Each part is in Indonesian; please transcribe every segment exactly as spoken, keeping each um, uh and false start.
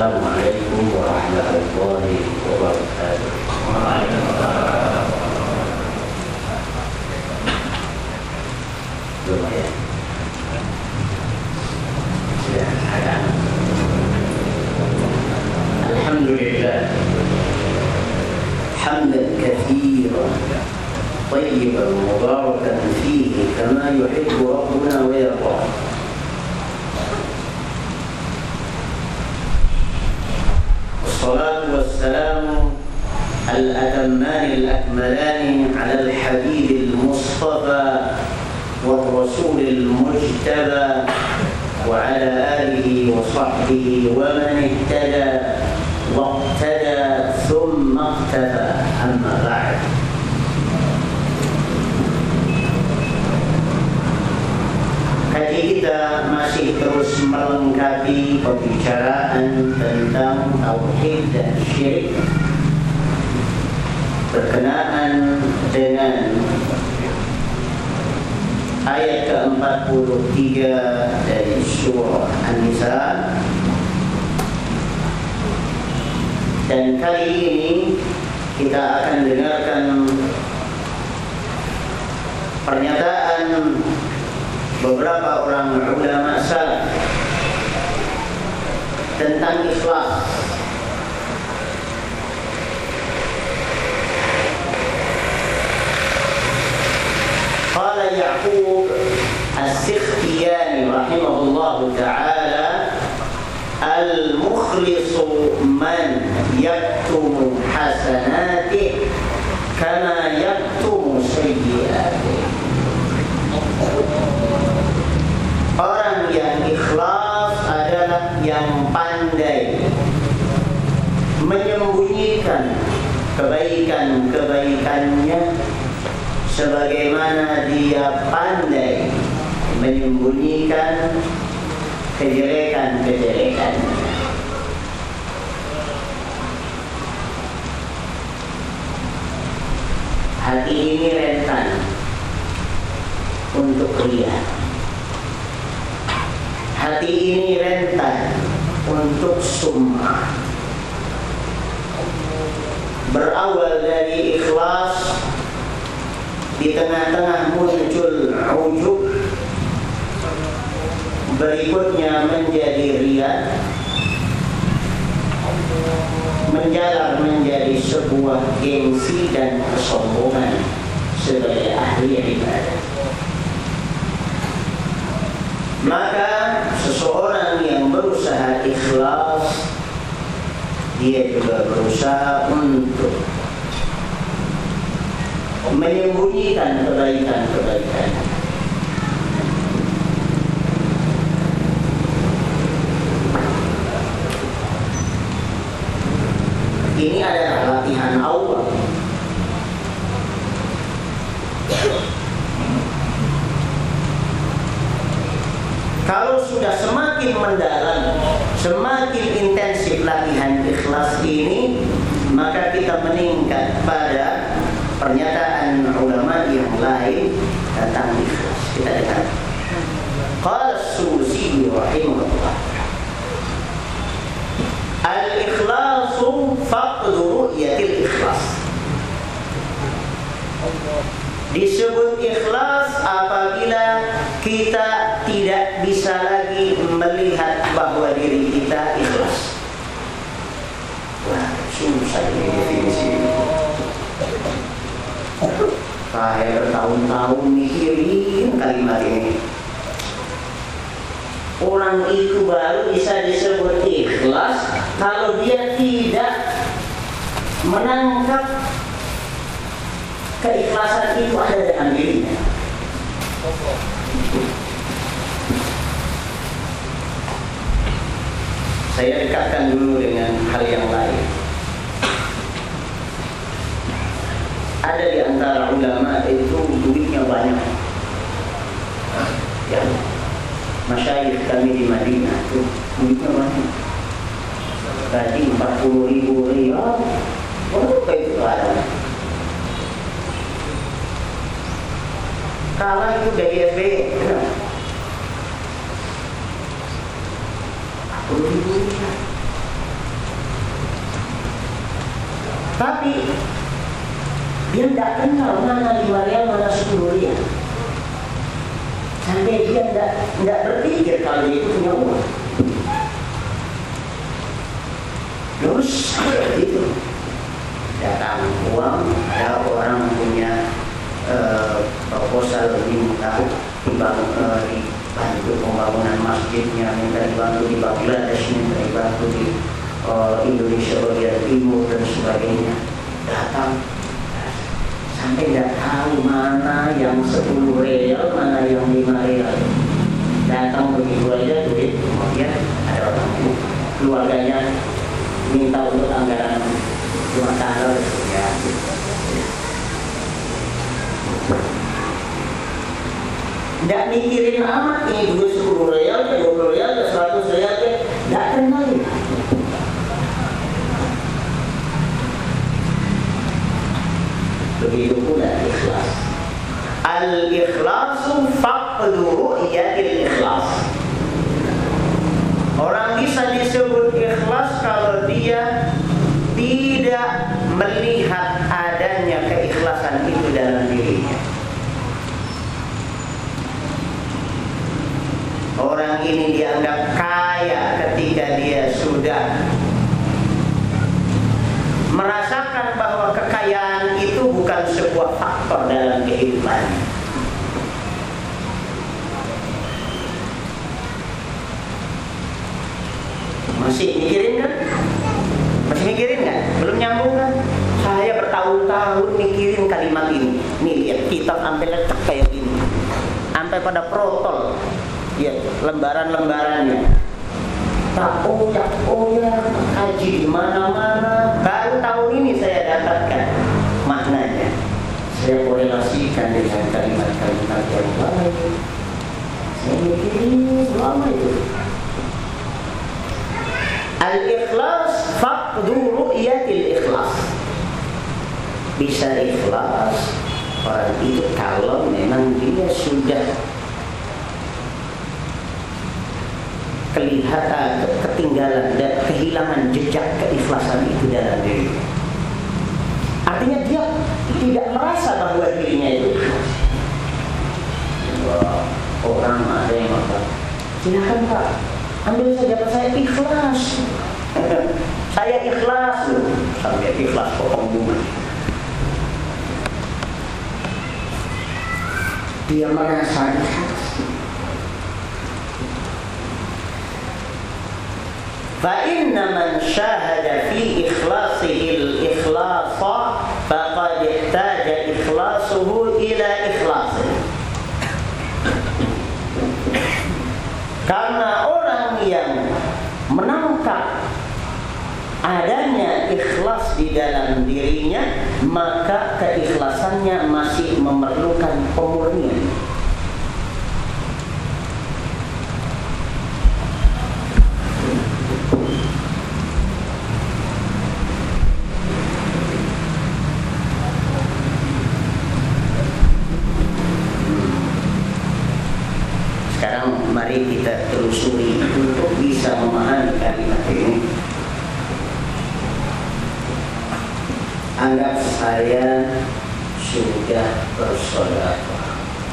Assalamualaikum warahmatullahi wabarakatuh. Lumayan. Sudah ada. Alhamdulillah. Hamdan katsiran tayyiban mubarakan fihi kama yuhibbu rabbuna wa yarda. والصلاة والسلام الأتمان الأكملان على الحبيب المصطفى والرسول المجتبى وعلى آله وصحبه ومن اهتدى واقتدى ثم اقتفى. أما بعد، kaji kita masih terus melengkapi pembicaraan tentang tauhid dan syirik berkenaan dengan ayat ke empat puluh tiga dari surah An-Nisa. Dan kali ini kita akan dengarkan pernyataan beberapa orang ulama salaf tentang ikhlas. Qala Ya'qub As-Sikhtiyani rahimahullahu ta'ala, al-mukhlisu man yaktumu hasanatih kama yaktumu sayyi'atih. Orang yang ikhlas adalah yang pandai menyembunyikan kebaikan-kebaikannya sebagaimana dia pandai menyembunyikan kejelekan-kejelekannya. Hati ini rentan untuk riya. Hati ini rentan untuk sum'ah. Berawal dari ikhlas, di tengah-tengah muncul ujub, berikutnya menjadi riya, menjalar menjadi sebuah gengsi dan kesombongan sebagai ahli ibadah. Maka seseorang yang berusaha ikhlas, dia juga berusaha untuk menyembunyikan kebaikan-kebaikan. Ini adalah latihan awal. Kalau sudah semakin mendalam, semakin intensif latihan ikhlas ini, maka kita meningkat pada pernyataan ulama yang lain tentang ikhlas. Kita dengar. Qala As-Susi rahimahullah, al-ikhlasu faqdu ru'yatil ikhlas. Disebut ikhlas apabila kita tidak bisa lagi melihat bahwa diri kita ikhlas. Wah, susah ini definisi. Saya bertahun-tahun mikirin kalimat ini. Orang itu baru bisa disebut ikhlas kalau dia tidak menangkap keikhlasan itu ada dalam dirinya. Saya dekatkan dulu dengan hal yang lain. Ada di antara ulama itu duitnya banyak. Ya, masyayikh kami di Madinah itu duitnya banyak. Gaji empat puluh ribu riyal, berapa itu ada? Kalah itu dari S B Y. empat puluh ribu riyal. Tapi dia tidak kenal mana lima rial, mana sepuluh rial. Sampai dia tidak tidak berpikir kalau dia itu punya uang. Terus itu datang uang, ada orang punya uh, proposal minta dibangun, uh, dibantu pembangunan masjidnya, minta dibantu di Bangladesh, minta dibantu di uh, Indonesia bagian timur dan sebagainya. Datang sampai tidak tahu mana yang sepuluh rial, mana yang lima rial. Datang begitu aja duit, kemudian ada orang keluarganya minta untuk anggaran rumah tangga, ya. Tidak mikirin amat ini duit sepuluh rial, dua puluh rial, seratus rial, tidak kenal. Begitu pula ikhlas. Al-ikhlasu faqdu ru'yatil ikhlas. Orang bisa disebut ikhlas kalau dia tidak melihat adanya keikhlasan itu dalam dirinya. Orang ini dianggap kaya ketika dia sudah merasakan bahwa kekayaan itu bukan sebuah faktor dalam kehidupan. Masih mikirin kan? Masih mikirin kan? Belum nyambung kan? Saya bertahun-tahun mikirin kalimat ini. Nih lihat kitab sampai lecek kayak gini, sampai pada protol, ya lembaran-lembarannya. Tak oyak oyak kaji di mana-mana. Baru tahun ini saya dapatkan maknanya. Saya korelasikan dengan kalimat-kalimat yang lain. Saya mikirin lama itu. Al-ikhlas faqdu ru'yatil ikhlas. Bisa ikhlas orang itu kalau memang dia sudah kelihatan ketinggalan dan kehilangan jejak keikhlasan itu dalam diri. Artinya dia tidak merasa bahwa dirinya itu ikhlas. Wah, orang ada yang mengatakan, silakan Pak, ambil saja Pak, saya ikhlas. Saya ikhlas loh, sampai ikhlas potong bunga. Dia merasa ikhlas. فَإِنَّ مَنْ شَاهَدَ فِي إِخْلَاصِهِ الْإِخْلَاصَ فَقَدْ احْتَاجَ إِخْلَاصُهُ إِلَى إِخْلَاصِهِ. Karena orang yang menangkap adanya ikhlas di dalam dirinya, maka keikhlasannya masih memerlukan pemurnian. Mari kita telusuri untuk bisa memahami kalimat ini. Anggap saya sudah bersedekah,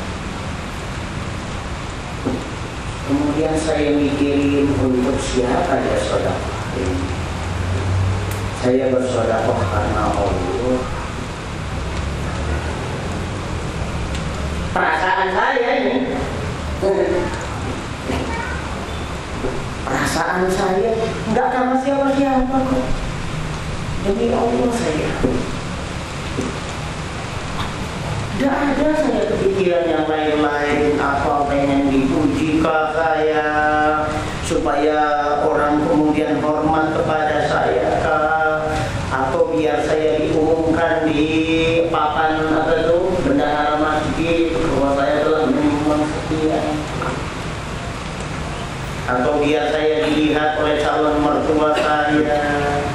kemudian saya mikirin untuk siapa ya sedekah ini. Saya bersedekah karena Allah. Perasaan saya ini, perasaan saya nggak sama siapa-siapa kok. Demi Allah saya, tidak ada saya kepikiran yang lain-lain. Apa pengen dipujikah saya supaya orang kemudian hormat kepada saya kah? Atau biar saya diumumkan di papan apa itu bendahara masjid bahwa saya telah menyumbang sekian? Atau biar saya dilihat oleh calon mertua saya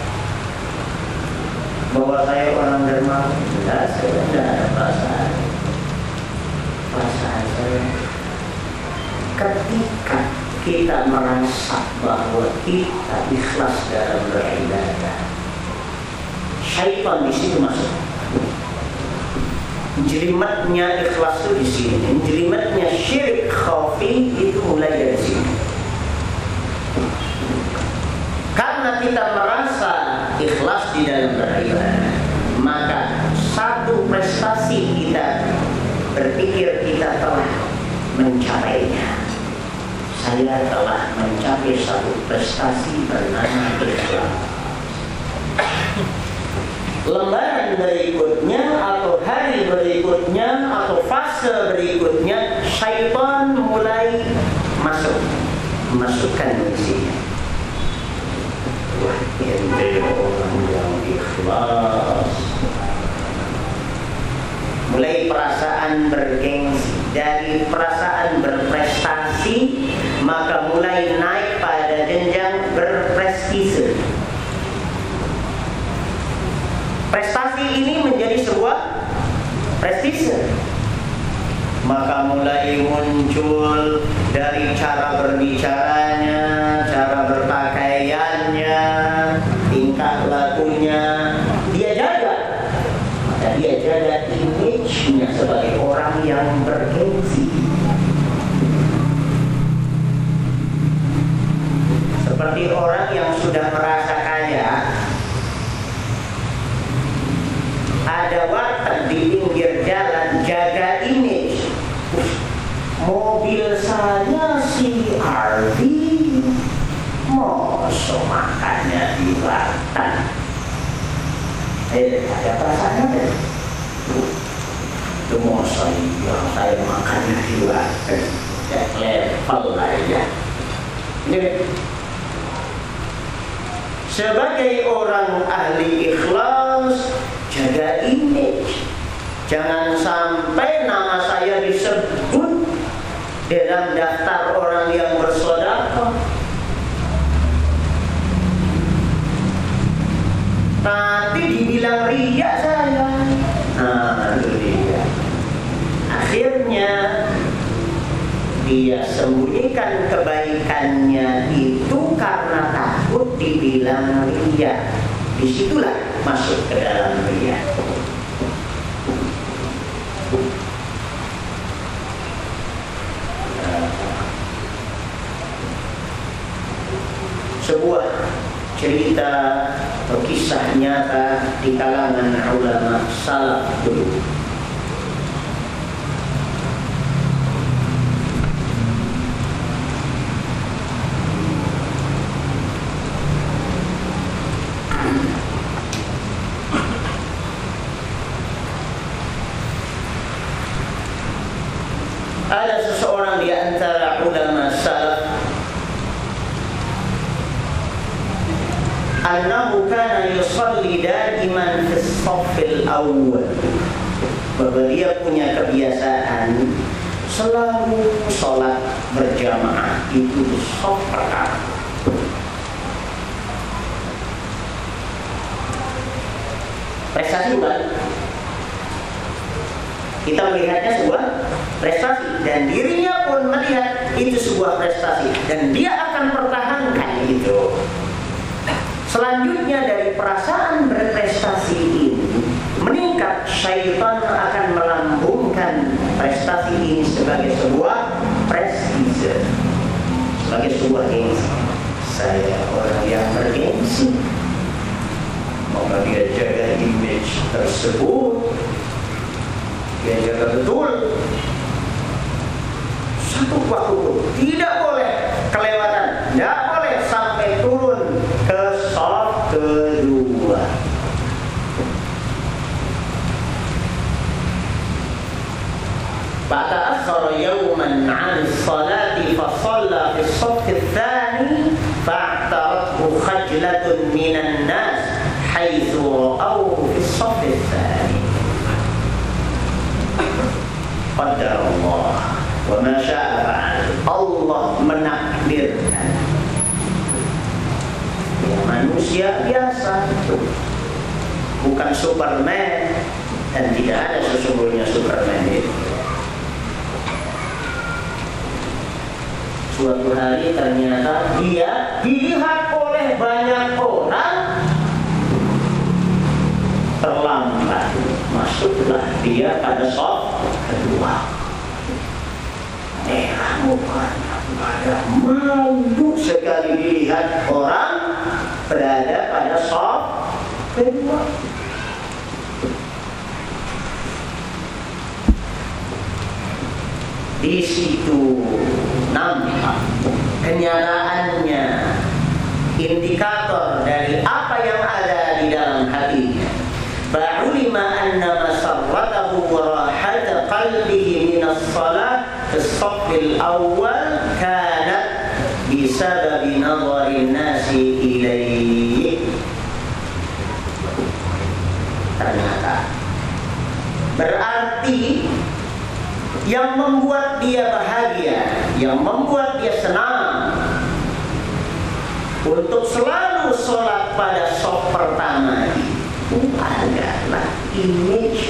bahwa saya orang dermawan? Tidak, saya tidak ada perasaan. Perasaan saya ketika kita merasa bahwa kita ikhlas dalam beribadah, syaitan di situ masuk. Jelimetnya ikhlas itu di sini, jelimetnya syirik khafi itu mulai dari sini. Karena kita merasa ikhlas di dalam beribadah, maka satu prestasi kita berpikir kita telah mencapainya. Saya telah mencapai satu prestasi bernama ikhlas. Lembaran berikutnya atau hari berikutnya atau fase berikutnya, syaitan mulai masuk, masukkan di sini. Wah, ini orang yang ikhlas. Mulai perasaan bergengsi, dari perasaan berprestasi maka mulai naik pada jenjang berprestise. Prestasi ini menjadi sebuah prestise, maka mulai muncul dari cara berbicaranya, cara berpakaiannya, tingkah lakunya, dia jaga, maka dia jaga image-nya sebagai orang yang bergengsi. Seperti orang yang sudah merasa kaya, ada warteg di pinggir jalan, jaga image. Mobil saya si R V, mosok makannya di warteg. Eh, ada perasaan ada? Itu mosok yang saya makannya di warteg, ya level lah ya. Ini sebagai orang ahli ikhlas, jaga image. Jangan sampai nama saya disebut dalam daftar orang yang bersedekah, nanti dibilang riya saya. Nah, itu dia. Akhirnya dia sembunyikan kebaikannya itu karena takut dibilang riya. Disitulah masuk ke dalam riya. Sebuah cerita atau kisah nyata di kalangan ulama salaf dulu. Ada seseorang di antara ulama salaf, annahu kana yusalli daiman fi shaffil awwal. Bahwa dia punya kebiasaan selalu sholat berjamaah itu di shaf pertama. Prestasi bukan? Kita melihatnya sebuah prestasi dan dirinya pun melihat itu sebuah prestasi dan dia akan pertahankan itu. Selanjutnya dari perasaan berprestasi ini meningkat, syaitan akan melambungkan prestasi ini sebagai sebuah prestise, sebagai sebuah gengsi. Saya orang yang bergengsi, maka dia jaga image tersebut. Dia jaga betul. Satu waktu tidak boleh kelewatan, tidak boleh sampai turun ke shaf kedua. Fata'akhkhara yawman 'an as-salati fa shalla fi as-saff ats-tsani fa'tarathu khajlatun minan nas haitsu ra'awhu fi as-saff ats-tsani. Qaddar Allah wa ma syaa fa'al. Allah menakdirkan. Ya, manusia biasa, bukan Superman, dan tidak ada sesungguhnya Superman itu. Suatu hari ternyata dia dilihat oleh banyak orang Masuklah dia pada shaf kedua. Merah mukanya, pada malu sekali dilihat orang berada pada shaf kedua. Di situ nampak kenyataannya, indikator dari apa yang ada di dalam hatinya. Ba'ulima anna masarratahu wa rahata qalbihi minas salat as-saffil awal kanat bisababi nadharin nasi ilaihi. Ternyata berarti yang membuat dia bahagia, yang membuat dia senang untuk selalu sholat pada shaf pertama itu adalah image,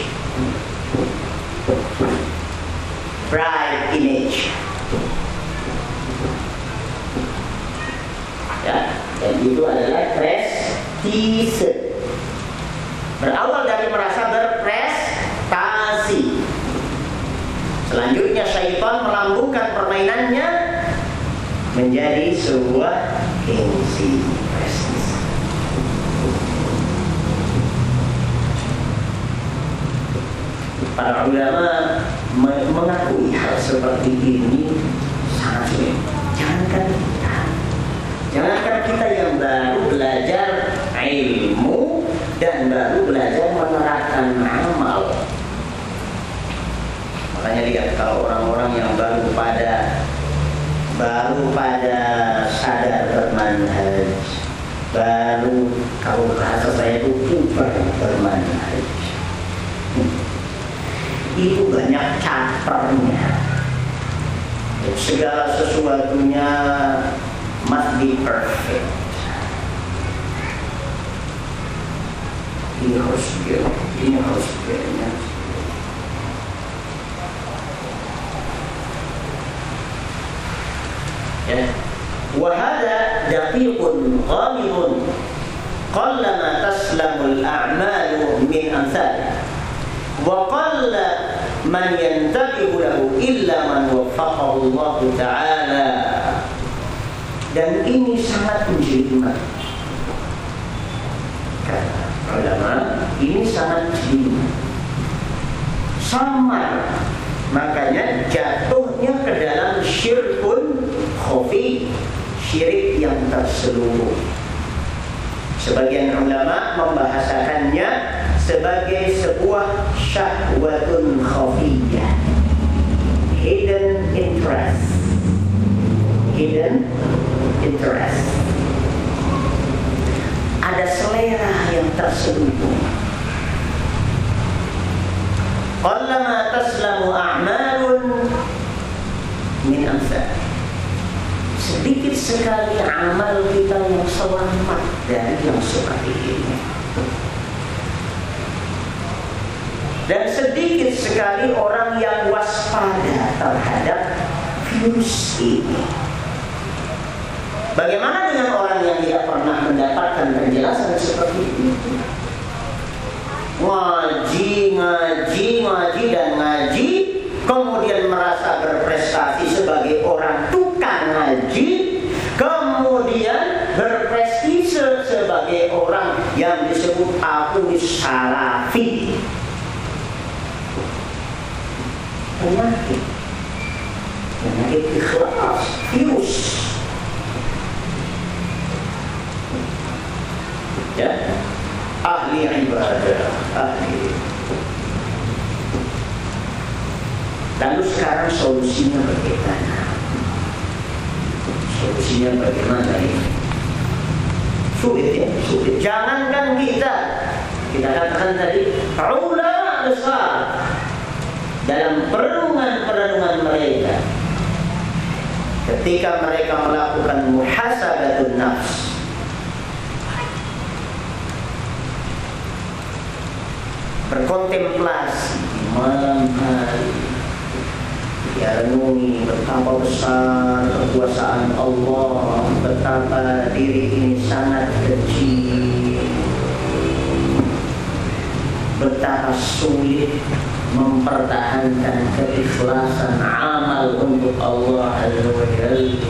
bright image, ya, dan itu adalah prestise. Berawal dari merasa berprestasi. Selanjutnya syaitan melambungkan permainannya menjadi sebuah gengsi, prestis. Para ulama mengakui hal seperti ini sangat sulit. Jangankan kita, jangankan kita yang baru belajar ilmu dan baru belajar menerapkan amal. Makanya lihat kalau orang-orang yang baru pada baru pada sadar bermanhaj, baru kalau bahasa saya itu puber bermanhaj, itu banyak capernya. Segala sesuatunya must be perfect. Ini harus begini, ini harus begini. Ya, wahada daqiqun ghamidun qallama taslamul a'malu min amsalih wa qalla man yantabihu lahu illa man waffaqahu Allah Ta'ala. Dan ini sangat menjelimet. Kata ulama, ini sangat menjelimet, samar. Makanya jatuhnya ke dalam syirkun khafi, syirik yang terselubung. Sebagian ulama membahasakannya sebagai sebuah syahwatun khafiyah, hidden interest, hidden interest. Ada selera yang terselubung. Qallama taslamu a'malun min amsal. Sedikit sekali amal kita yang selamat dari yang seperti ini. Dan sedikit sekali orang yang waspada terhadap virus ini. Bagaimana dengan orang yang tidak pernah mendapatkan penjelasan seperti itu? Ngaji, ngaji, ngaji, dan ngaji, kemudian merasa berprestasi sebagai orang tukang ngaji, kemudian berprestise sebagai orang yang disebut aku salafi. Penyakit, penyakit ikhlas, virus. Ya, ahli ibadah, ahli. Lalu sekarang solusinya bagaimana? Solusinya bagaimana ini? Sulit ya, sulit. Jangankan kita, kita katakan tadi, ulama besar dalam perenungan-perenungan mereka, ketika mereka melakukan muhasabatun nafs, berkontemplasi malam hari, ya renungi betapa besar kekuasaan Allah, betapa diri ini sangat kecil, betapa betapa sulit mempertahankan keikhlasan amal untuk Allah Azza wa Jalla.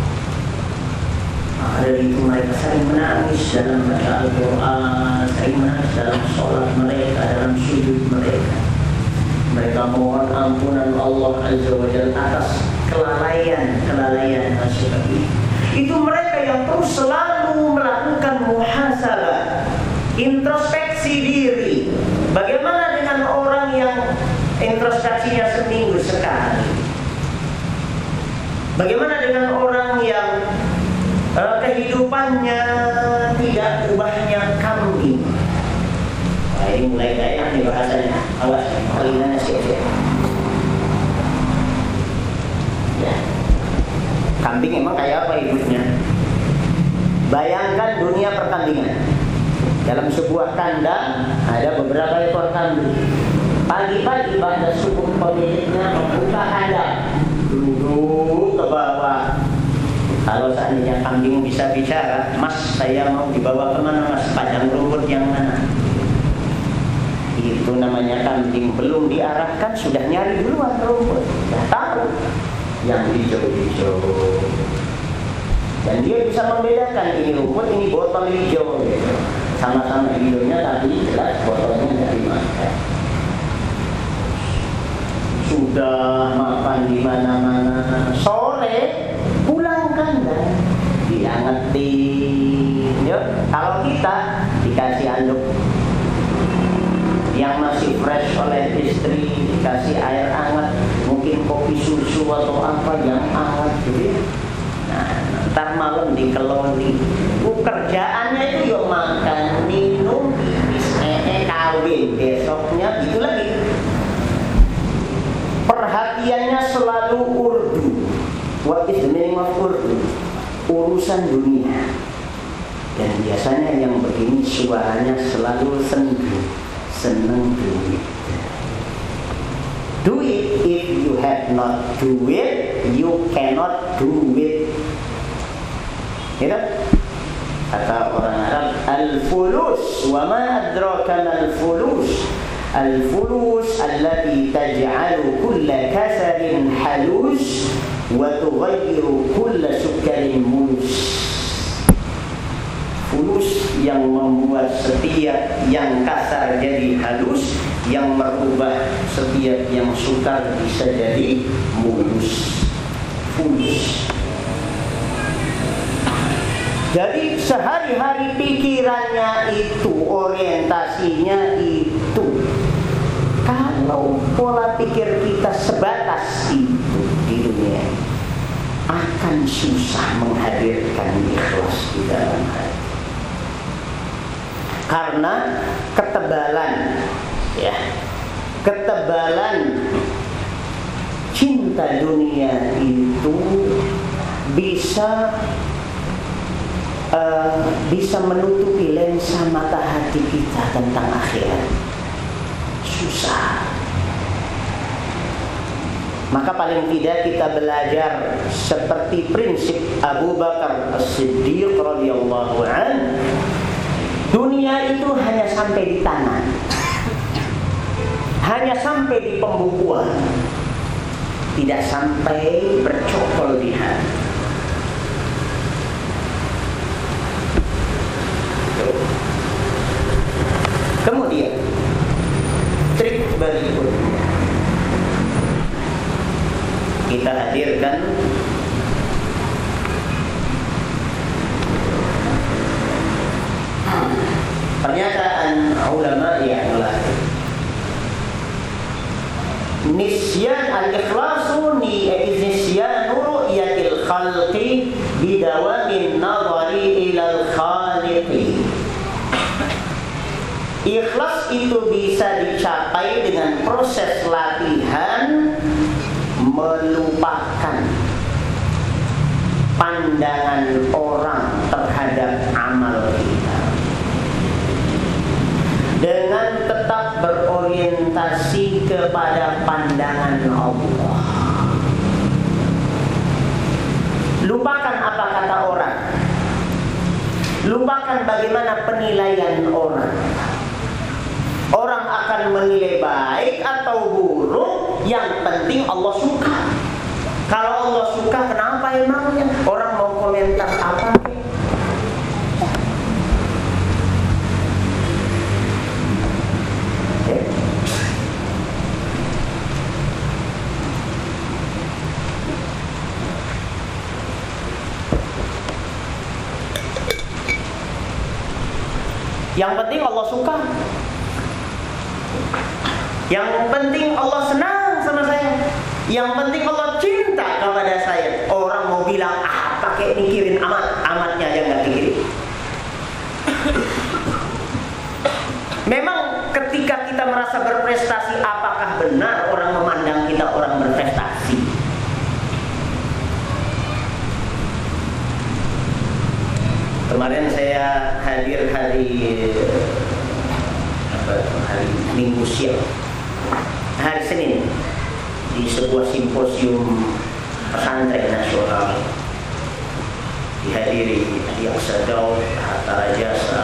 Maka dari itu mereka sering menangis dalam baca Al-Quran, sering menangis dalam sholat mereka, dalam sujud mereka. Mereka mohon ampunan Allah Azza wa Jalla atas kelalaian-kelalaian seperti itu. Itu mereka yang terus selalu melakukan muhasabah, introspeksi diri. Bagaimana dengan orang yang introspeksinya seminggu sekali? Bagaimana dengan orang yang uh, kehidupannya tidak ubahnya kambing? Nah, ini mulai kayak nih bahasanya. Awas, kalian siap-siap. Ya. Kambing emang kayak apa hidupnya? Bayangkan dunia pertandingan. Dalam sebuah kandang ada beberapa ekor kambing. Pagi-pagi pada subuh pemiliknya membuka kandang, duduk ke bawah. Kalau seandainya kambing bisa bicara, "Mas, saya mau dibawa kemana mas? Padang rumput yang mana?" Itu namanya kambing belum diarahkan sudah nyari duluan rumput. Sudah tahu yang hijau-hijau. Dan dia bisa membedakan ini rumput, ini botol hijau gitu. Sama-sama hijaunya tapi jelas botolnya dari makan. Sudah makan di mana-mana. Sore pulang kandang diangetin. Yuk, kalau kita dikasih anduk yang masih fresh oleh istri, dikasih air hangat, mungkin kopi susu atau apa yang hangat gitu. Nah, ntar malam dikeloni. Pekerjaannya itu yuk makan, minum, eh, kawin. Besoknya gitu lagi. Perhatiannya selalu urdu. What is the meaning of urdu? Urusan dunia. Dan biasanya yang begini suaranya selalu sendu, seneng duit. Do it. If you have not do it, you cannot do it. Gitu? Kata orang Arab, al-fulus. Wa ma adraka mal-fulus. Al-fulus allati taj'alu kulla kasarin halus wa tughayyiru kulla sukarin mulus. Fulus yang membuat setiap yang kasar jadi halus, yang merubah setiap yang sukar bisa jadi mulus. Fulus. Jadi sehari-hari pikirannya itu, orientasinya itu. Kalau pola pikir kita sebatas itu di dunia, akan susah menghadirkan ikhlas di dalam hati. Karena ketebalan, ya, ketebalan cinta dunia itu bisa uh, bisa menutupi lensa mata hati kita tentang akhirat. Susah. Maka paling tidak kita belajar seperti prinsip Abu Bakar As-Siddiq radhiyallahu anhu. Dunia itu hanya sampai di tangan, hanya sampai di pembukuan, tidak sampai bercokol di hati. Kemudian trik berikutnya kita hadirkan pernyataan ulama yang lain. Nisyan al-ikhlasu nisyanu ru'yatil khalqi bidawamin nadhari ilal khaliqi. Ikhlas itu bisa dicapai dengan proses latihan melupakan pandangan orang terhadap amal kita, dengan tetap berorientasi kepada pandangan Allah. Lupakan apa kata orang, lupakan bagaimana penilaian orang. Orang akan bukan menilai baik atau buruk, yang penting Allah suka. Kalau Allah suka, kenapa emangnya orang mau komentar apa? Yang penting Allah suka. Yang penting Allah senang sama saya. Yang penting Allah cinta kepada saya. Orang mau bilang apa kayak mikirin amat, amatnya aja nggak mikirin. Memang ketika kita merasa berprestasi, apakah benar orang memandang kita orang berprestasi? Kemarin saya hadir hari apa, hari Minggu siang, hari Senin, di sebuah simposium pesantren nasional, dihadiri Adiaksa Daud, Hatta Rajasa,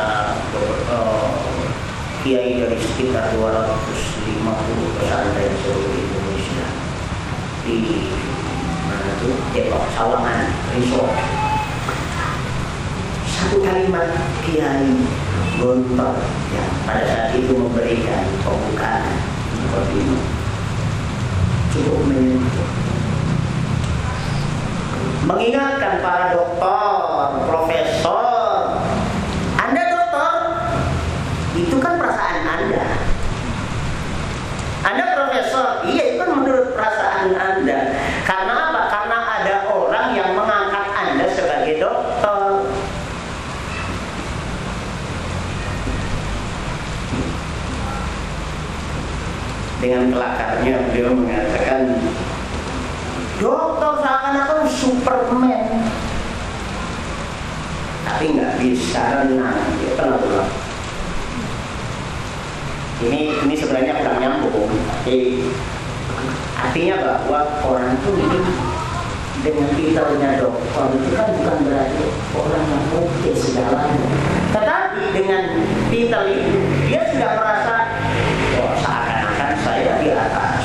kiai dari sekitar dua ratus lima puluh pesantren seluruh Indonesia di mana tuh, Depok, Sawangan, Resort. Satu kalimat Kiai Gontor ya, pada saat itu memberikan pembukaan seperti ini, cukup menyentuh, mengingatkan para dokter, profesor. Anda dokter, itu kan perasaan Anda. Anda profesor, iya itu kan menurut perasaan Anda. Karena apa? Karena ada orang yang mengangkat Anda sebagai dokter. Dengan kelakarnya beliau mengatakan, dokter seakan-akan Superman, tapi nggak bisa renang. Dia pernah bilang. Ini ini sebenarnya kurang nyambung, tapi artinya bahwa orang itu dengan titelnya dokter itu kan bukan berarti orang yang oke segalanya. Tetapi dengan titel itu dia sudah merasa, oh, seakan-akan saya di atas.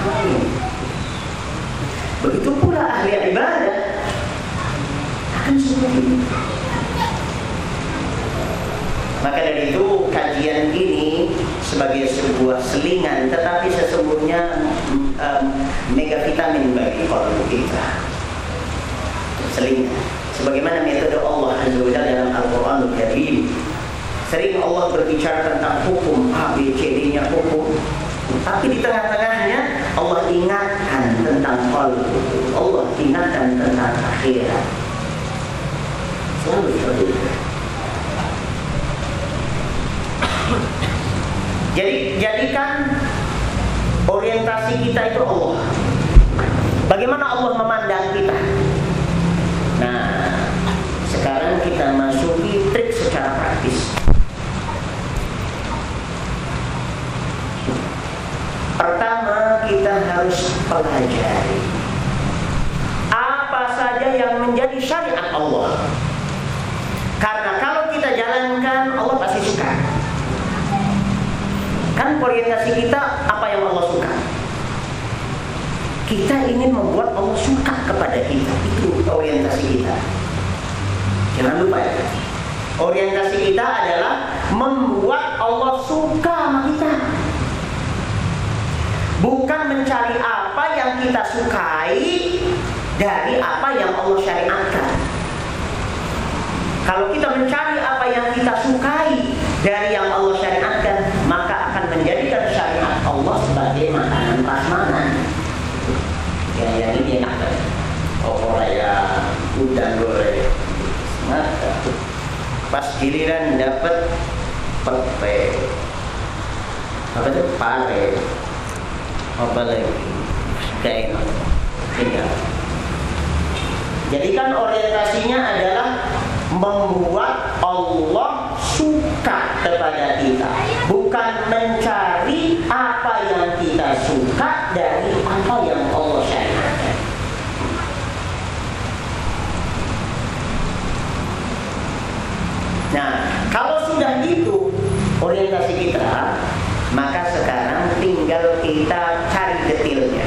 Begitu pula ahli ibadah akan seperti itu. Maka dari itu kajian ini sebagai sebuah selingan, tetapi sesungguhnya um, mega vitamin bagi kolbu kita. Selingan, sebagaimana metode Allah Azza wa Jalla dalam Al-Quranul Karim. Sering Allah berbicara tentang hukum A, B, C, D-nya hukum, tapi di tengah-tengahnya Allah ingatkan tentang kolbu, Allah ingatkan tentang akhirat. Selalu seperti itu. Jadi jadikan orientasi kita itu Allah. Bagaimana Allah memandang kita? Nah, sekarang kita masuki trik secara praktis. Pertama, kita harus pelajari apa saja yang menjadi syariat Allah. Karena kalau kita jalankan, Allah pasti suka. Kan orientasi kita apa yang Allah suka. Kita ingin membuat Allah suka kepada kita. Itu orientasi kita. Jangan lupa ya. Orientasi kita adalah membuat Allah suka sama kita. Bukan mencari apa yang kita sukai dari apa yang Allah syariatkan. Kalau kita mencari apa yang kita sukai dari yang Allah syariatkan, maka akan menjadikan syariat Allah sebagai makanan prasmanan. Ya, yang ini enak kan? Opor ayam, udang goreng. Maka pas giliran dapat pete, apa itu pare, apa lagi? Kayak tinggal. Jadi kan orientasinya adalah membuat Allah suka kepada kita, bukan mencari apa yang kita suka dari apa yang Allah syariatkan. Nah, kalau sudah itu orientasi kita, maka sekarang tinggal kita cari detailnya.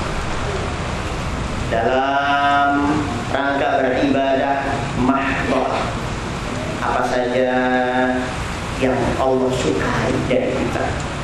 Dalam rangka beribadah mahdhah, apa saja yang Allah sukai dari kita.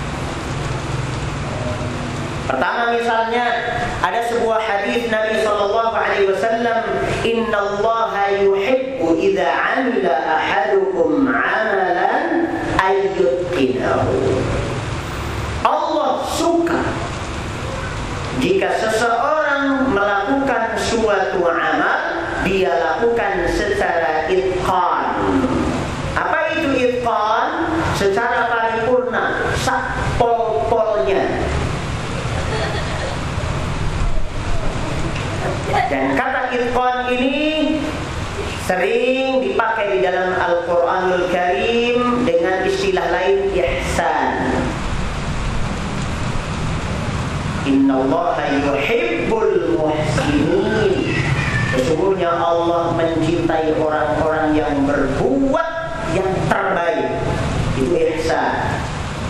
Pertama misalnya ada sebuah hadis Nabi sallallahu alaihi wasallam, "Innallaha yuhibbu idza 'amila ahadukum 'amalan ayyutqinahu." Allah suka jika seseorang melakukan suatu amal, dia lakukan secara itqan. Apa itu itqan? Secara paripurna, sak pol-polnya. Dan kata itqan ini sering dipakai di dalam Al-Quranul Karim dengan istilah lain ihsan. Innallaha yuhibbul muhsinin. Sesungguhnya Allah mencintai orang-orang yang berbuat yang terbaik. Itu ihsan.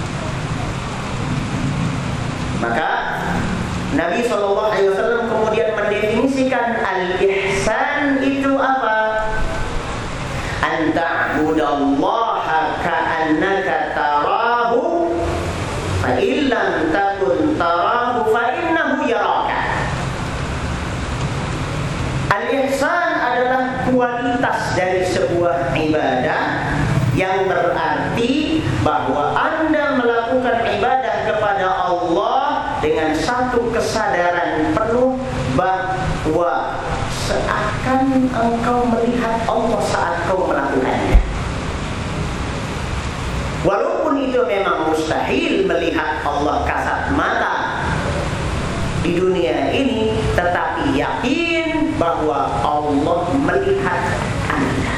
Maka Nabi shallallahu alaihi wasallam kemudian mendefinisikan al-ihsan itu apa? An ta'budallaha ka'annaka tarahu fa in lam takun tarahu fa innahu yaraka. Al-ihsan adalah kualitas dari sebuah ibadah yang berarti bahwa Anda melakukan ibadah kepada Allah dengan satu kesadaran penuh bahwa seakan engkau melihat Allah saat kau melakukannya. Walaupun itu memang mustahil melihat Allah kasat mata di dunia ini, tetapi yakin bahwa Allah melihat Anda.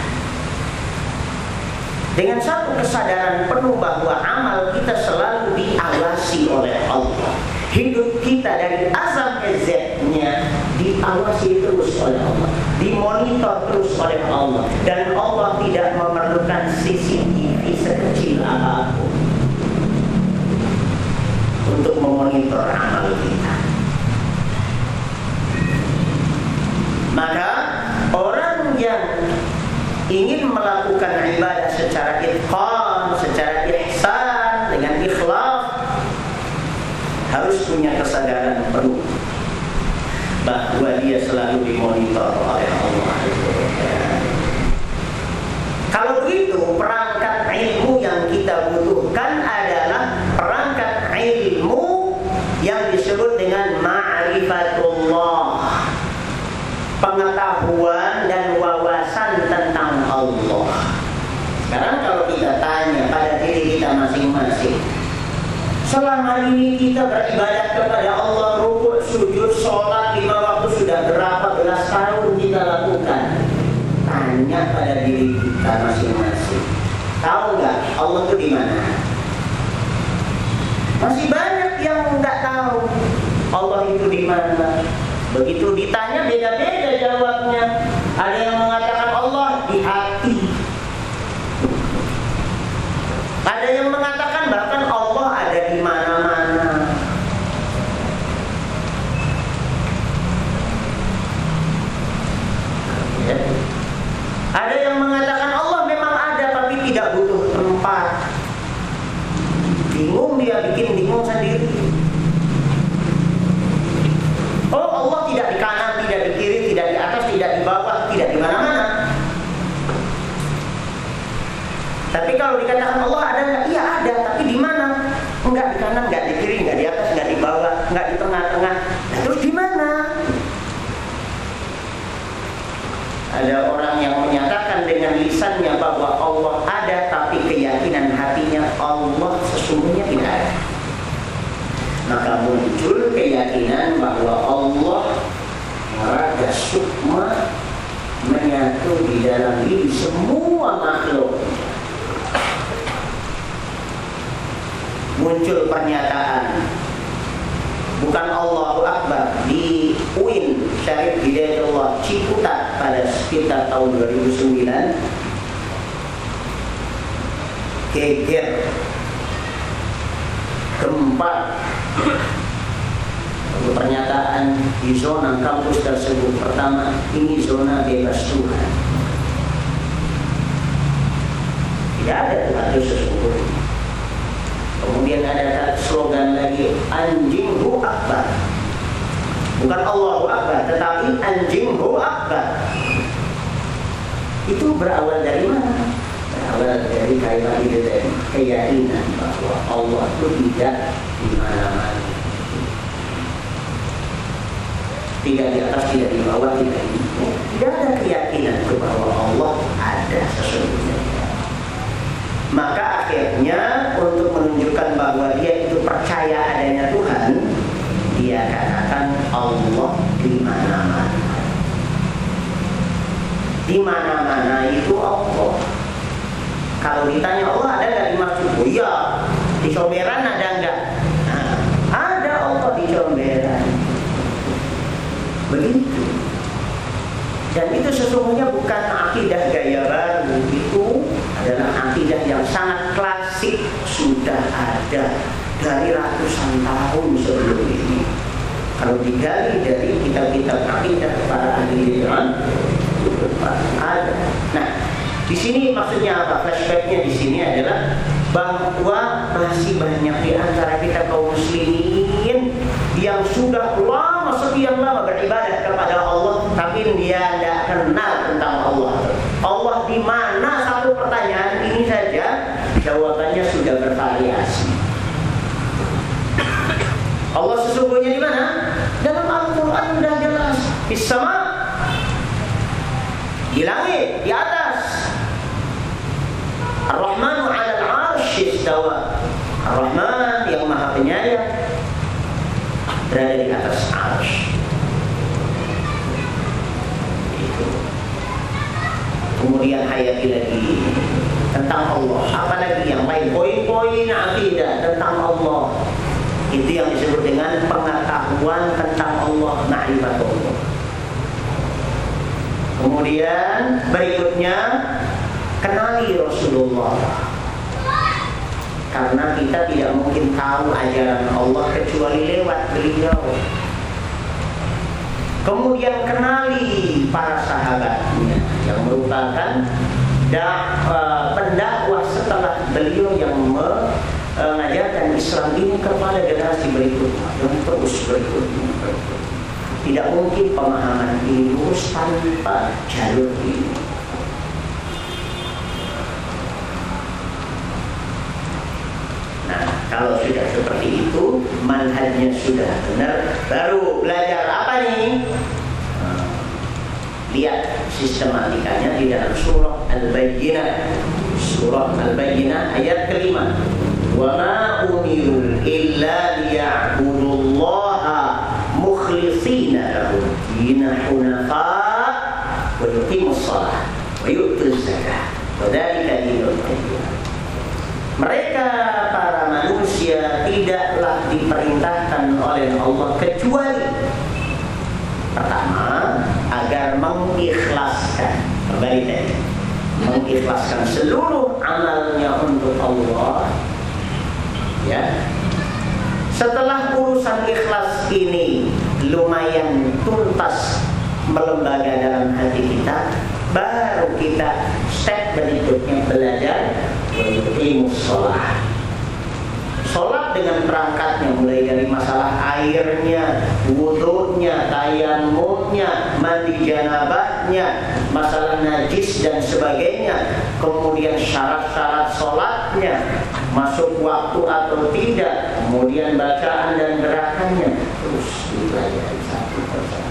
Dengan satu kesadaran penuh bahwa amal kita selalu diawasi oleh Allah. Hidup kita dari A sampai Z-nya diawasi terus oleh Allah, dimonitor terus oleh Allah, dan Allah tidak memerlukan C C T V sekecil apapun untuk memonitor amal kita. Maka orang yang ingin melakukan ibadah secara itqan, secara ihsan, dengan ikhlas, harus punya kesadaran penuh bahwa dia selalu dimonitor oleh Allah. Kalau begitu, perangkat ilmu yang kita butuhkan adalah perangkat ilmu yang disebut dengan ma'rifatullah, pengetahuan dan wawasan tentang Allah. Sekarang kalau kita tanya pada diri kita masing-masing, selama ini kita beribadah kepada Allah, rukuk, sujud, sholat, lima waktu sudah berapa belas tahun kita lakukan? Tanya pada diri kita masing-masing. Tahu nggak Allah itu di mana? Masih banyak yang nggak tahu Allah itu di mana. Begitu ditanya beda-beda jawabnya. Ada yang mengatakan Allah di hati. Ada yang mengatakan bahkan Allah ada di mana-mana. Ya. Ada yang mengatakan Allah memang ada tapi tidak butuh tempat. Bingung, dia bikin bingung sendiri. Oh, Allah tidak di kanan, tidak di kiri, tidak di atas, tidak di bawah, tidak di mana-mana. Tapi kalau dikatakan Allah ada nggak? Iya ada, tapi di mana? Enggak di kanan, enggak di kiri, enggak di atas, enggak di bawah, enggak di tengah-tengah. Nah, terus di mana? Ada orang yang menyatakan dengan lisannya bahwa Allah ada, tapi keyakinan hatinya Allah sesungguhnya tidak ada. Maka muncul keyakinan bahwa Allah Raja Sukma menyatu di dalam diri semua makhluk. Muncul pernyataan bukan Allahu Akbar di U I N Syarif Hidayatullah Ciputat pada sekitar tahun dua ribu sembilan. Geger Keempat, pernyataan di zona kampus tersebut. Pertama, ini zona bebas Tuhan. Tidak ada Tuhan itu sesungguhnya. Kemudian ada slogan lagi, anjinghu akbar. Bukan Allahu akbar, tetapi anjinghu akbar. Itu berawal dari mana? Berawal dari kalimat itu tadi, keyakinan bahwa Allah itu tidak di mana-mana. Tidak di atas, tidak di bawah, tidak di bawah. Tidak ada keyakinan bahwa Allah ada sesungguhnya. Maka akhirnya untuk menunjukkan bahwa dia itu percaya adanya Tuhan, dia katakan Allah di mana-mana. Di mana-mana itu Allah. Kalau ditanya Allah ada nggak di masjid? Oh iya. Di Comberan ada nggak? Nah, ada Allah di Comberan. Begitu. Dan itu sesungguhnya bukan akidah gaya baru. Itu adalah akidah yang sangat klasik, sudah ada dari ratusan tahun sebelum ini. Kalau digali dari kitab-kitab akidah para ahli Iran, itu ada. Nah, di sini maksudnya apa? Flashbacknya di sini adalah bahwa masih banyak di antara kita kaum muslimin yang sudah lama sekian lama beribadah kepada Allah, tapi dia tidak kenal tentang Allah. Allah di mana? Satu pertanyaan ini saja jawabannya sudah bervariasi. Allah sesungguhnya di mana? Dalam Al-Quran sudah jelas. Di sama, di langit, di atas. Ar-Rahmanu 'alal 'arsy istawa. Ar-Rahman yang Maha Penyayang berada di atas arsy. Itu. Kemudian hayati lagi tentang Allah. Apalagi yang lain, poin-poin akidah tentang Allah. Itu yang disebut dengan pengetahuan tentang Allah, ma'rifatullah. Kemudian berikutnya kenali Rasulullah. Karena kita tidak mungkin tahu ajaran Allah kecuali lewat beliau. Kemudian kenali para sahabatnya yang merupakan dakwah, pendakwah setelah beliau yang mengajarkan Islam ini kepada generasi berikutnya yang terus berikutnya. Tidak mungkin pemahaman ini lurus tanpa jalur ini. Nah, kalau sudah seperti itu, manhajnya sudah benar, baru belajar apa nih? Nah, lihat sistematikanya di dalam surah Al-Bayyinah. Surah Al-Bayyinah ayat kelima. Wa ma umiru illa liya'budullaha mukhlishina lahu dina hunafa wa yuqimus shalah wa yu'tuz zakah wa dzalika dinul qayyim. Mereka para manusia tidaklah diperintahkan oleh Allah kecuali pertama agar mengikhlaskan, kembali tadi, mengikhlaskan seluruh amalnya untuk Allah. Ya. Setelah urusan ikhlas ini lumayan tuntas melembaga dalam hati kita, baru kita step berikutnya belajar ilmu sholat. Sholat dengan perangkatnya, mulai dari masalah airnya, wudhunya, tayamumnya, mandi janabahnya, masalah najis dan sebagainya, kemudian syarat-syarat sholatnya, masuk waktu atau tidak, kemudian bacaan dan gerakannya, terus dipelajari satu persatu.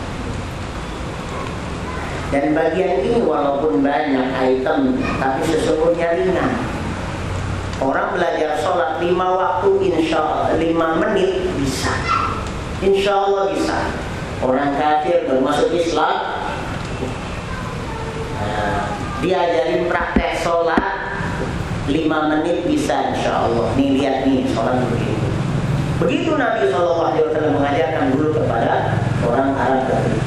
Dan bagian ini walaupun banyak item, tapi sesungguhnya ringan. Orang belajar sholat lima waktu, insya Allah lima menit bisa, insya Allah bisa. Orang kafir baru masuk Islam, uh, diajarin praktek sholat lima menit bisa, insya Allah. Nih lihat nih sholat begini. Begitu Nabi shallallahu alaihi wasallam mengajarkan dulu kepada orang Arab tadi.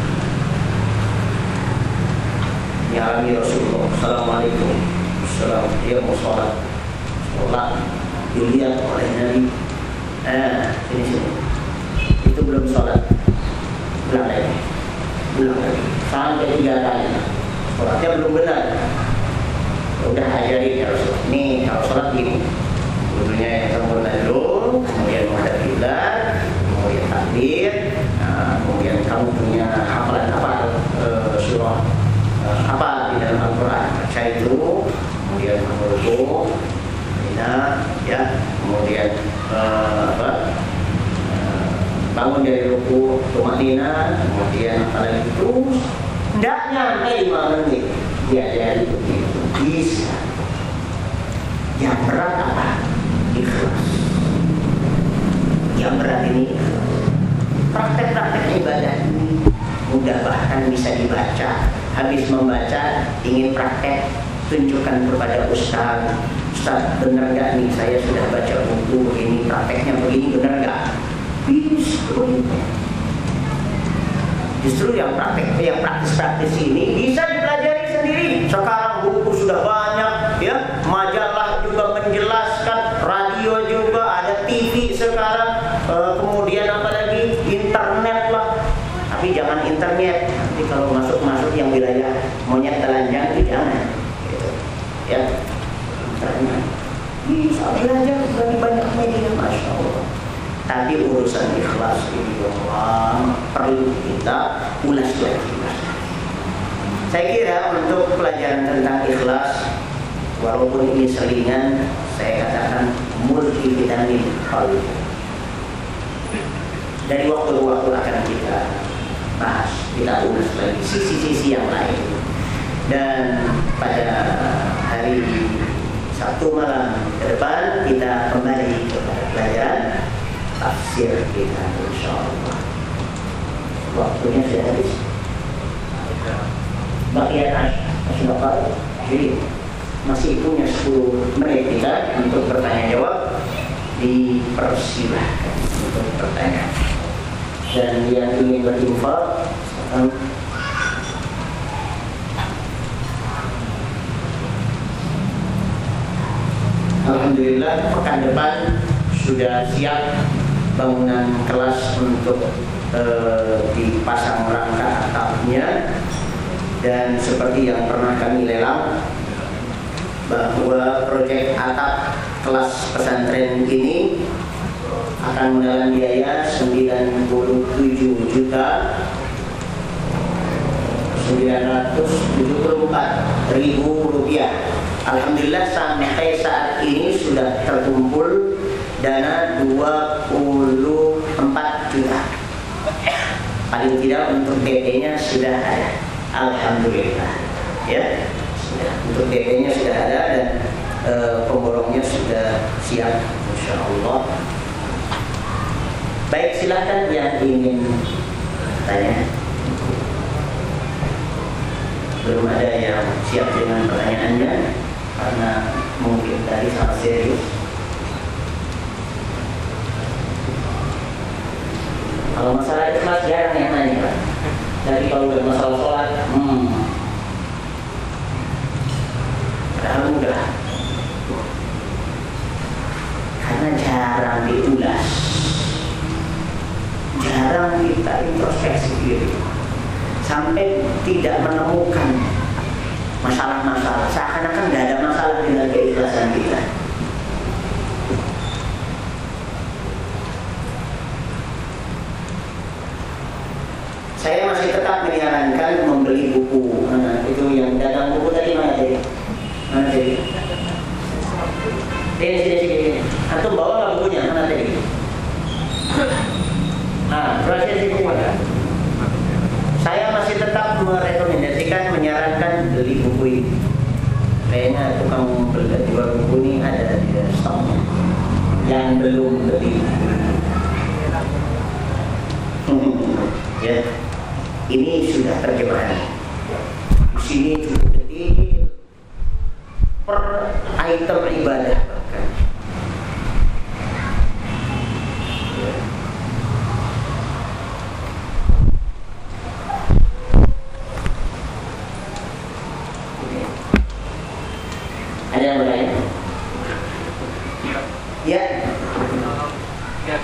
Ya Rasulullah, assalamualaikum, assalam, dia mau sholat. Sholat dilihat oleh Nabi Nah, sini sini. Itu belum sholat. Ulang lagi. Ulang lagi. Sampai tiga kali. Sholatnya belum benar. Udah ajarin ya Rasul. Nih kalau sholat gini. Wudhunya yang sempurna dulu, kemudian menghadap kiblat, kemudian takbir, nah, kemudian kamu punya hafalan apa uh, surah uh, apa di dalam Al-Quran, baca itu, kemudian kamu rukuk, ya, kemudian uh, apa? Uh, bangun dari rukuk, tumanina, kemudian apalagi terus, tidak nyampe lima menit diajari begitu, bisa. Yang berat apa? Ikhlas. Yang berat ini praktek-praktek ibadah ini mudah, bahkan bisa dibaca. Habis membaca ingin praktek, tunjukkan kepada ustaz. Ustaz, benar gak nih saya sudah baca buku begini, prakteknya begini, benar gak? Bisa. Justru yang praktek, yang praktis-praktis ini bisa dipelajari sendiri. Sekarang buku sudah banyak, ya, majalah juga menjelaskan, radio juga ada, T V sekarang, e, kemudian apa lagi, internet lah. Tapi jangan internet, nanti kalau masuk-masuk yang wilayah monyet telanjang itu jangan, gitu. Ya, internet bisa belajar dari banyak media, masya Allah. Tapi urusan ikhlas ini Allah perlu kita ulas lagi. Saya kira untuk pelajaran tentang ikhlas, walaupun ini selingan, saya katakan multivitamin qalb. Dari waktu ke waktu akan kita bahas, kita ulas lagi sisi-sisi yang lain. Dan pada hari Sabtu malam ke depan kita kembali kepada pelajaran tafsir kita, insyaallah. Waktunya sudah habis. Bagian asyik, jadi masih punya sepuluh menit kita untuk bertanya jawab. Dipersilahkan untuk bertanya. Dan yang ingin berinfak, um, alhamdulillah pekan depan sudah siap bangunan kelas untuk uh, dipasang rangka atapnya. Dan seperti yang pernah kami lelang, bahwa proyek atap kelas pesantren ini akan menelan biaya sembilan puluh tujuh juta sembilan ratus tujuh puluh empat ribu rupiah. Alhamdulillah sampai saat ini sudah terkumpul dana dua puluh empat juta. Paling tidak untuk D P-nya sudah ada. Alhamdulillah, ya, sudah. Untuk D P-nya sudah ada dan e, pemborongnya sudah siap, insya Allah. Baik, silakan yang ingin tanya. Belum ada yang siap dengan pertanyaannya karena mungkin tadi sangat serius. Kalau masalah ikhlas jarang yang nanya, Pak. Jadi kalau udah masalah sholat, hmm, padahal mudah. Karena jarang diulas, jarang kita introspeksi diri, sampai tidak menemukan masalah-masalah. Seakan-akan tidak ada masalah dengan keikhlasan kita. Saya masih tetap menyarankan membeli buku. Nah, itu yang dagang buku tadi mana jadi? Mana jadi? Sini, sini, sini. Antum bawa nggak bukunya? Mana tadi? Nah, proses itu ada. Saya masih tetap merekomendasikan, menyarankan beli buku ini. Kayaknya tukang beli jual buku ini ada di stoknya. Yang belum beli, ya. Ini sudah terjemahan. Di sini cukup detail per item ibadah bahkan. Ada yang bertanya? Ya.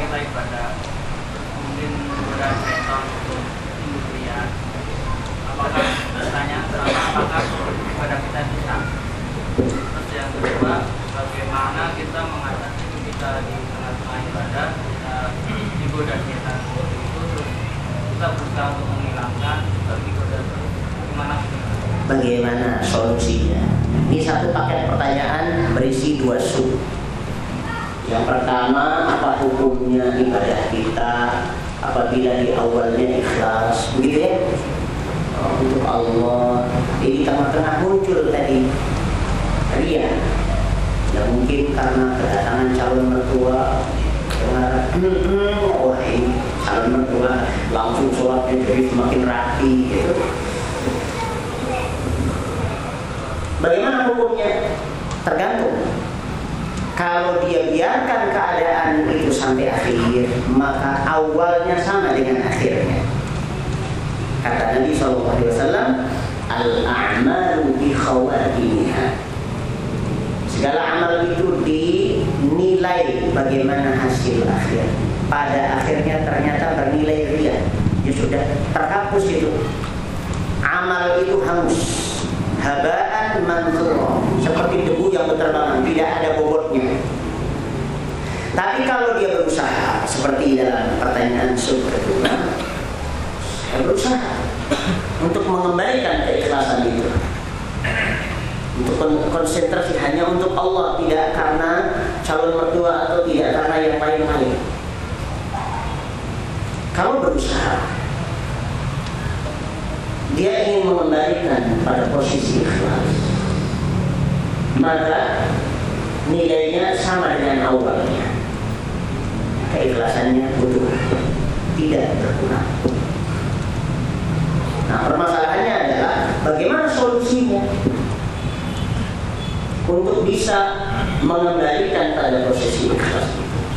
Terus yang kedua, bagaimana kita mengatasi kita di tengah-tengah ibadah kita digoda setan seperti itu, terus kita berusaha untuk menghilangkan tapi goda terus, gimana? Bagaimana solusinya? Ini satu paket pertanyaan berisi dua sub. Yang pertama, apa hukumnya ibadah kita apabila di awalnya ikhlas, begitu ya? Oh, untuk Allah. Di tengah-tengah muncul tadi ria. Ya mungkin karena kedatangan calon mertua, dengar, wah ini calon mertua, langsung sholatnya jadi semakin rapi, gitu. Bagaimana hukumnya? Tergantung. Kalau dia biarkan keadaan itu sampai akhir, maka awalnya sama dengan akhirnya. Kata Nabi shallallahu alaihi wasallam, al-a'malu bi khawatimiha. Segala amal itu dinilai bagaimana hasil akhir. Pada akhirnya ternyata bernilai ria. Ya sudah terhapus itu. Amal itu hangus. Habaan manthura, seperti debu yang berterbangan, tidak ada bobotnya. Tapi kalau dia berusaha, seperti dalam pertanyaan sub kedua, saya berusaha untuk mengembalikan keikhlasan itu, untuk konsentrasi hanya untuk Allah, tidak karena calon mertua atau tidak karena yang lain-lain. Kalau berusaha, dia ingin mengembalikan pada posisi ikhlas, maka nilainya sama dengan awalnya. Keikhlasannya butuh, tidak berkurang. Nah, permasalahannya adalah bagaimana solusinya untuk bisa mengembalikan pada posisi ikhlas.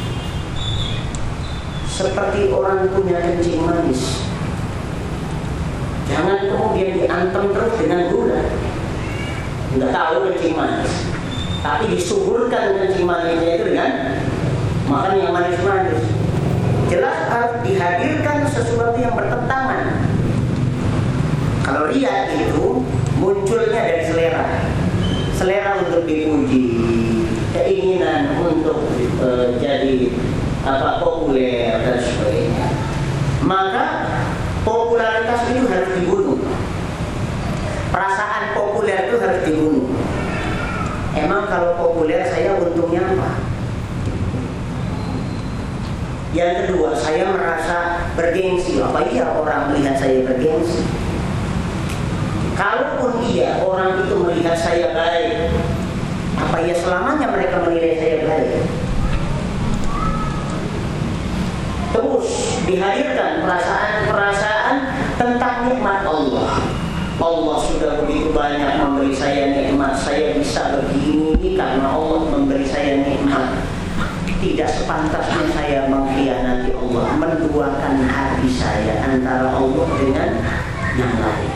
Seperti orang punya kencing manis, jangan kemudian diantem terus dengan gula. Nggak tahu kencing manis, tapi disuburkan kencing manisnya itu dengan makan yang manis-manis. Jelas harus dihadirkan sesuatu yang bertentangan. Kalau ria itu munculnya dari selera, selera untuk dipuji, keinginan untuk uh, jadi apa populer dan sebagainya. Maka popularitas itu harus dibunuh. Perasaan populer itu harus dibunuh. Emang kalau populer saya untungnya apa? Yang kedua, saya merasa bergengsi. Apa iya orang melihat saya bergengsi? Kalaupun iya orang itu melihat saya baik, apa iya selamanya mereka menilai saya baik? Terus dihadirkan perasaan-perasaan tentang nikmat Allah. Allah sudah begitu banyak memberi saya nikmat, saya bisa begini karena Allah memberi saya nikmat. Tidak sepantasnya saya mengkhianati Allah, menduakan hati saya antara Allah dengan yang lain.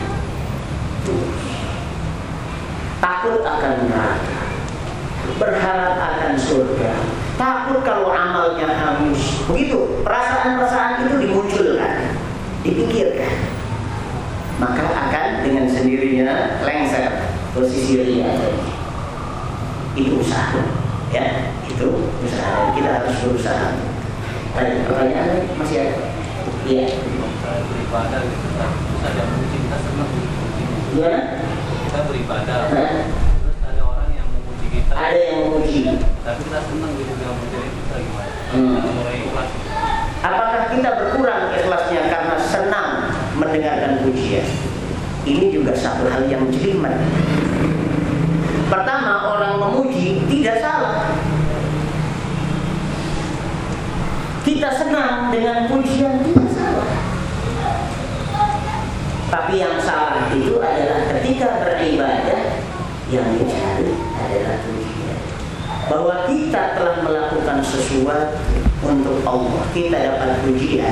Takut akan neraka, berharap akan surga, takut kalau amalnya hangus. Begitu, perasaan-perasaan itu dimunculkan, dipikirkan, maka akan dengan sendirinya lengser posisi ria. Itu usaha, ya, itu usaha. Kita harus berusaha. Baik, pertanyaan lagi masih ada? Iya. Beribadah gitu, terus ada muji, kita senang dipuji. Gimana? Kita beribadah, Hah? terus ada orang yang memuji kita. Ada yang memuji. Tapi kita senang gitu dengan muji kita gimana? Hmm. Kita mulai ikhlas. Apakah kita berkurang ikhlasnya karena senang mendengarkan pujian? Ini juga satu hal yang jelimet. Pertama, orang memuji tidak salah. Kita senang dengan pujian tidak salah. Tapi yang salah itu adalah ketika beribadah yang dicari adalah pujian. Bahwa kita telah melakukan sesuatu untuk Allah, kita dapat pujian,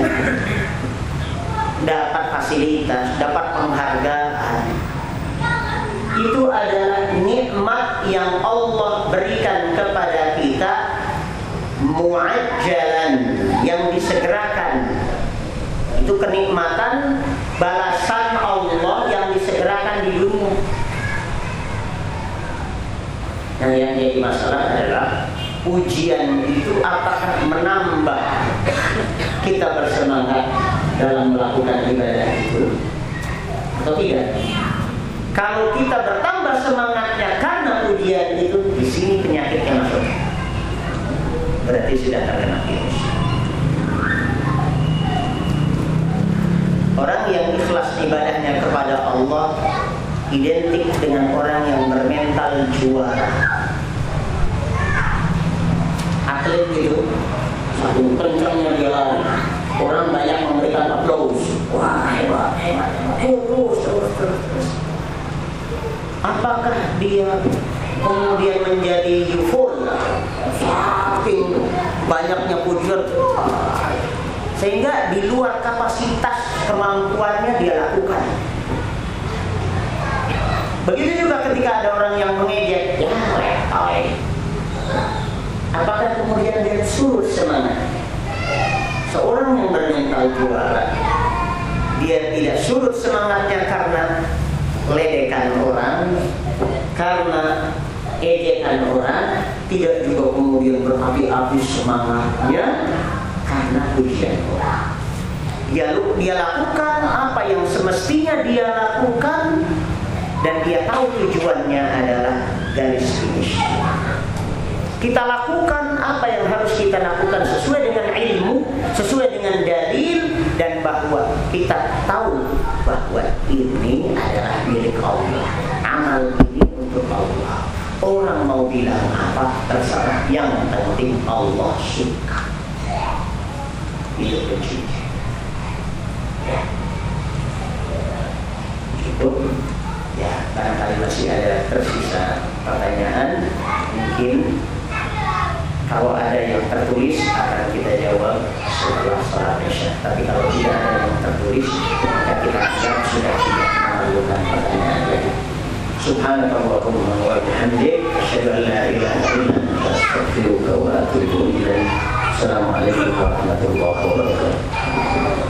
dapat fasilitas, dapat penghargaan. Itu adalah nikmat yang Allah berikan kepada kita, mu'ajjalan, yang disegerakan. Itu kenikmatan balasan Allah yang disegerakan di dunia. Nah, yang jadi masalah adalah ujian itu apakah menambah kita bersemangat dalam melakukan ibadah itu atau tidak? Kalau kita bertambah semangatnya karena ujian itu, di sini penyakitnya masuk. Berarti sudah terkena virus. Orang yang ikhlas ibadahnya kepada Allah identik dengan orang yang bermental juara. Atlet gitu, satu kencangnya dia lari, orang banyak memberikan aplaus. Wah, hebat, hebat, terus, terus, terus, terus. Apakah dia kemudian menjadi euforia? Saking banyaknya pujian, sehingga di luar kapasitas kemampuannya dia lakukan. Begitu juga ketika ada orang yang mengejek, ya letoy. Apakah kemudian dia surut semangat? Seorang yang bermental juara, dia tidak surut semangatnya karena ledekan orang, karena ejekan orang, tidak juga kemudian berapi-api semangatnya karena pujian orang. Dia, dia lakukan apa yang semestinya dia lakukan, dan dia tahu tujuannya adalah garis finish. Kita lakukan apa yang harus kita lakukan sesuai dengan ilmu, sesuai dengan dalil, dan bahwa kita tahu bahwa ini adalah milik Allah. Amal ini untuk Allah. Orang mau bilang apa terserah, yang penting Allah suka. Itu kuncinya. Cukup. Ya, barangkali masih ada tersisa pertanyaan. Mungkin kalau ada yang tertulis akan kita jawab setelah sholat isya. Tapi kalau tidak ada yang tertulis, maka kita anggap sudah tidak memerlukan pertanyaan lagi. Subhanallahumma wa bihamdik, asyhadu an la ilaha illa anta, astaghfiruka wa atubu ilaik. Assalamualaikum warahmatullahi wabarakatuh.